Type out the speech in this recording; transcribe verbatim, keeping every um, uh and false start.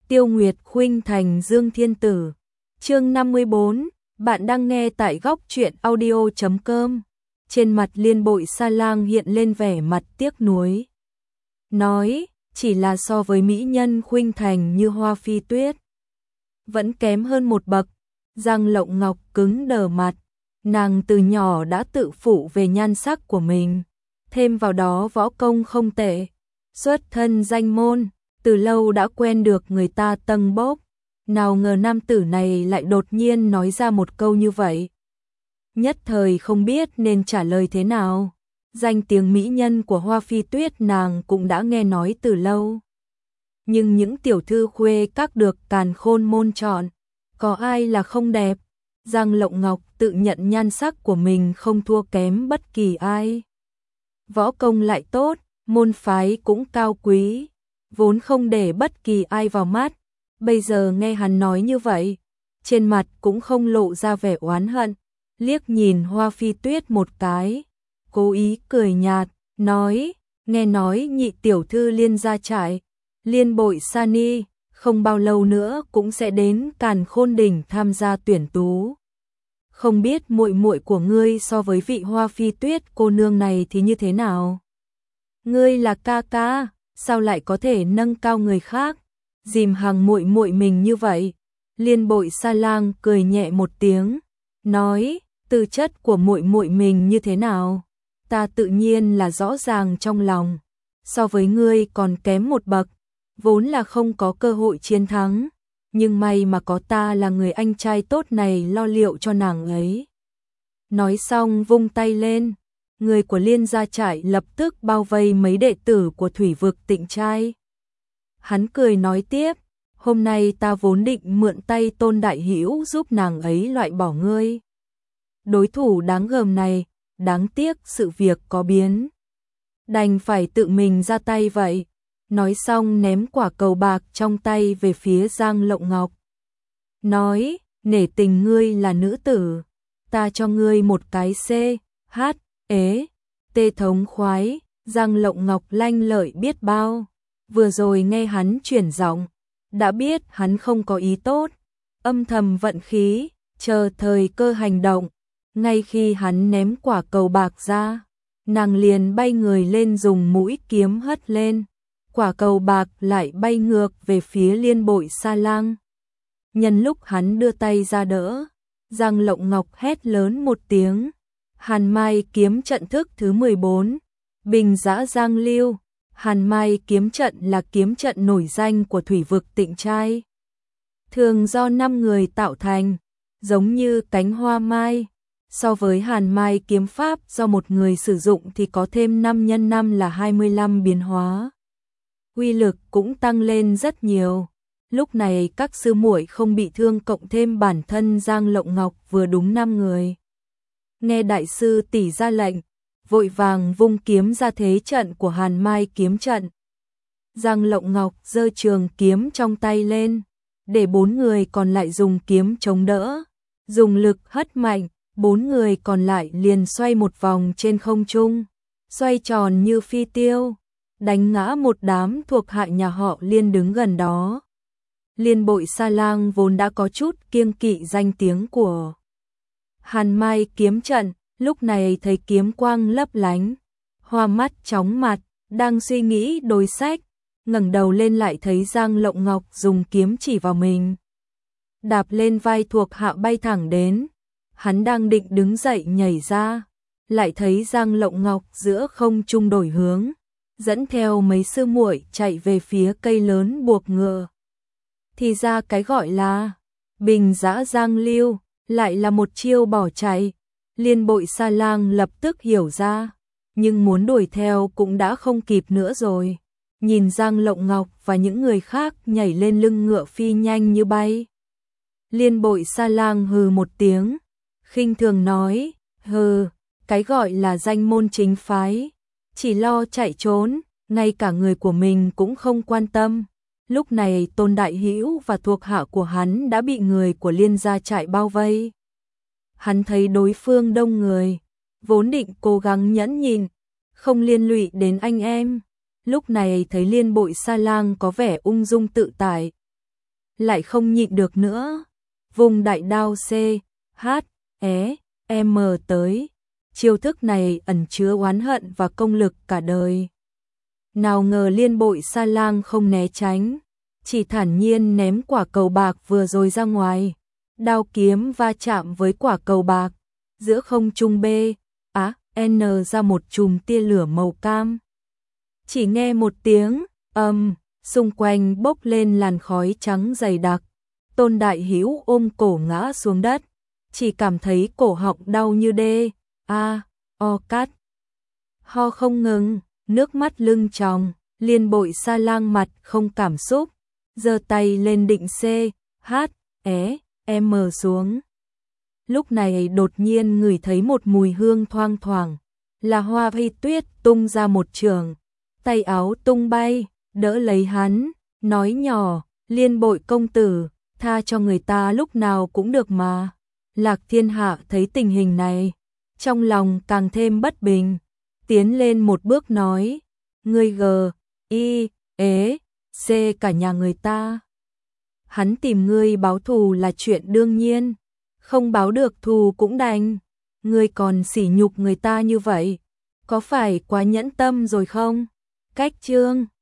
Tiêu Nguyệt khuynh thành Dương Thiên Tử. Chương năm mươi bốn, bạn đang nghe tại góc truyện audio chấm com. Trên mặt Liên Bội Sa Lang hiện lên vẻ mặt tiếc nuối. Nói, chỉ là so với mỹ nhân khuynh thành như Hoa Phi Tuyết, vẫn kém hơn một bậc. Giang Lộng Ngọc cứng đờ mặt, nàng từ nhỏ đã tự phụ về nhan sắc của mình, thêm vào đó võ công không tệ, xuất thân danh môn, từ lâu đã quen được người ta tâng bốc. Nào ngờ nam tử này lại đột nhiên nói ra một câu như vậy. Nhất thời không biết nên trả lời thế nào. Danh tiếng mỹ nhân của Hoa Phi Tuyết nàng cũng đã nghe nói từ lâu. Nhưng những tiểu thư khuê các được càn khôn môn chọn, có ai là không đẹp? Giang Lộng Ngọc tự nhận nhan sắc của mình không thua kém bất kỳ ai. Võ công lại tốt, môn phái cũng cao quý, vốn không để bất kỳ ai vào mắt. Bây giờ nghe hắn nói như vậy, trên mặt cũng không lộ ra vẻ oán hận, liếc nhìn Hoa Phi Tuyết một cái, cố ý cười nhạt, nói, nghe nói nhị tiểu thư Liên gia trại, Liên Bội Sa Ni, không bao lâu nữa cũng sẽ đến Càn Khôn Đỉnh tham gia tuyển tú. Không biết muội muội của ngươi so với vị Hoa Phi Tuyết cô nương này thì như thế nào? Ngươi là ca ca, sao lại có thể nâng cao người khác, dìm hàng muội muội mình như vậy? Liên Bội Sa Lang cười nhẹ một tiếng, nói, tư chất của muội muội mình như thế nào, ta tự nhiên là rõ ràng trong lòng, so với ngươi còn kém một bậc, vốn là không có cơ hội chiến thắng, nhưng may mà có ta là người anh trai tốt này lo liệu cho nàng ấy. Nói xong vung tay lên, người của Liên gia trại lập tức bao vây mấy đệ tử của Thủy Vực Tịnh Trai. Hắn cười nói tiếp, hôm nay ta vốn định mượn tay Tôn đại hữu giúp nàng ấy loại bỏ ngươi. Đối thủ đáng gờm này, đáng tiếc sự việc có biến, đành phải tự mình ra tay vậy. Nói xong ném quả cầu bạc trong tay về phía Giang Lộng Ngọc. Nói, nể tình ngươi là nữ tử, ta cho ngươi một cái C, H, ế, T thống khoái. Giang Lộng Ngọc lanh lợi biết bao, vừa rồi nghe hắn chuyển giọng, đã biết hắn không có ý tốt, âm thầm vận khí, chờ thời cơ hành động. Ngay khi hắn ném quả cầu bạc ra, nàng liền bay người lên dùng mũi kiếm hất lên. Quả cầu bạc lại bay ngược về phía Liên Bội Sa Lang. Nhân lúc hắn đưa tay ra đỡ, Giang Lộng Ngọc hét lớn một tiếng. Hàn Mai kiếm trận thức thứ mười bốn, Bình Giã Giang Lưu. Hàn Mai kiếm trận là kiếm trận nổi danh của Thủy Vực Tịnh Trai, thường do năm người tạo thành, giống như cánh hoa mai. So với Hàn Mai kiếm pháp do một người sử dụng thì có thêm năm nhân năm là hai mươi lăm biến hóa, uy lực cũng tăng lên rất nhiều. Lúc này các sư muội không bị thương, cộng thêm bản thân Giang Lộng Ngọc vừa đúng năm người. Nghe đại sư tỷ ra lệnh, vội vàng vung kiếm ra thế trận của Hàn Mai kiếm trận. Giang Lộng Ngọc giơ trường kiếm trong tay lên, để bốn người còn lại dùng kiếm chống đỡ, dùng lực hất mạnh, bốn người còn lại liền xoay một vòng trên không trung, xoay tròn như phi tiêu, đánh ngã một đám thuộc hạ nhà họ Liên đứng gần đó. Liên Bội Sa Lang vốn đã có chút kiêng kỵ danh tiếng của Hàn Mai kiếm trận, lúc này thấy kiếm quang lấp lánh, hoa mắt chóng mặt, đang suy nghĩ đối sách, ngẩng đầu lên lại thấy Giang Lộng Ngọc dùng kiếm chỉ vào mình, đạp lên vai thuộc hạ bay thẳng đến. Hắn đang định đứng dậy nhảy ra, lại thấy Giang Lộng Ngọc giữa không trung đổi hướng, dẫn theo mấy sư muội chạy về phía cây lớn buộc ngựa. Thì ra cái gọi là Bình Giã Giang Lưu lại là một chiêu bỏ chạy. Liên Bội Sa Lang lập tức hiểu ra, nhưng muốn đuổi theo cũng đã không kịp nữa rồi. Nhìn Giang Lộng Ngọc và những người khác nhảy lên lưng ngựa phi nhanh như bay, Liên Bội Sa Lang hừ một tiếng, khinh thường nói, hừ, cái gọi là danh môn chính phái, chỉ lo chạy trốn, ngay cả người của mình cũng không quan tâm. Lúc này Tôn đại hữu và thuộc hạ của hắn đã bị người của Liên gia trại bao vây. Hắn thấy đối phương đông người, vốn định cố gắng nhẫn nhịn, không liên lụy đến anh em. Lúc này thấy Liên Bội Sa Lang có vẻ ung dung tự tại, lại không nhịn được nữa. Vùng đại đao C, H, E, M tới. Chiêu thức này ẩn chứa oán hận và công lực cả đời. Nào ngờ Liên Bội Sa Lang không né tránh, chỉ thản nhiên ném quả cầu bạc vừa rồi ra ngoài. Đao kiếm va chạm với quả cầu bạc, giữa không trung B, á, N ra một chùm tia lửa màu cam. Chỉ nghe một tiếng ầm, um, xung quanh bốc lên làn khói trắng dày đặc. Tôn Đại Hữu ôm cổ ngã xuống đất, chỉ cảm thấy cổ họng đau như đê, a, o cắt. Ho không ngừng, nước mắt lưng tròng. Liên Bội Sa Lang mặt không cảm xúc, giơ tay lên định C, H, E, M xuống. Lúc này đột nhiên ngửi thấy một mùi hương thoang thoảng, là Hoa Phi Tuyết tung ra một trường, tay áo tung bay, đỡ lấy hắn, nói nhỏ, Liên Bội công tử, tha cho người ta lúc nào cũng được mà. Lạc Thiên Hạ thấy tình hình này, trong lòng càng thêm bất bình, tiến lên một bước nói, ngươi gờ, y, ế, c cả nhà người ta. Hắn tìm ngươi báo thù là chuyện đương nhiên, không báo được thù cũng đành. Ngươi còn sỉ nhục người ta như vậy, có phải quá nhẫn tâm rồi không? Cách chương